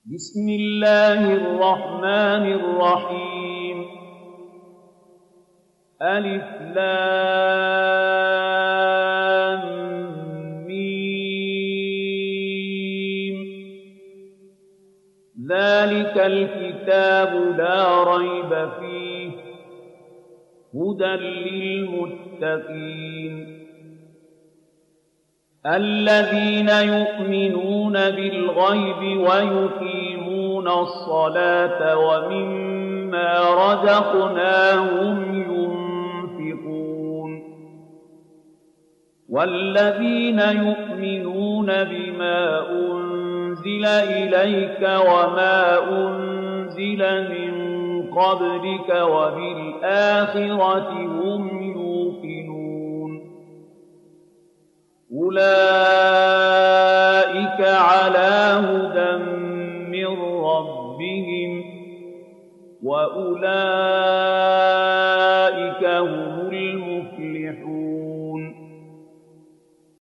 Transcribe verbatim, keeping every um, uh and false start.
بسم الله الرحمن الرحيم ألف لام ميم ذلك الكتاب لا ريب فيه هدى للمتقين الذين يؤمنون بالغيب ويقيمون الصلاة ومما رزقناهم ينفقون والذين يؤمنون بما أنزل إليك وما أنزل من قبلك وبالآخرة هم يوقنون أولئك على هدى من ربهم وأولئك هم المفلحون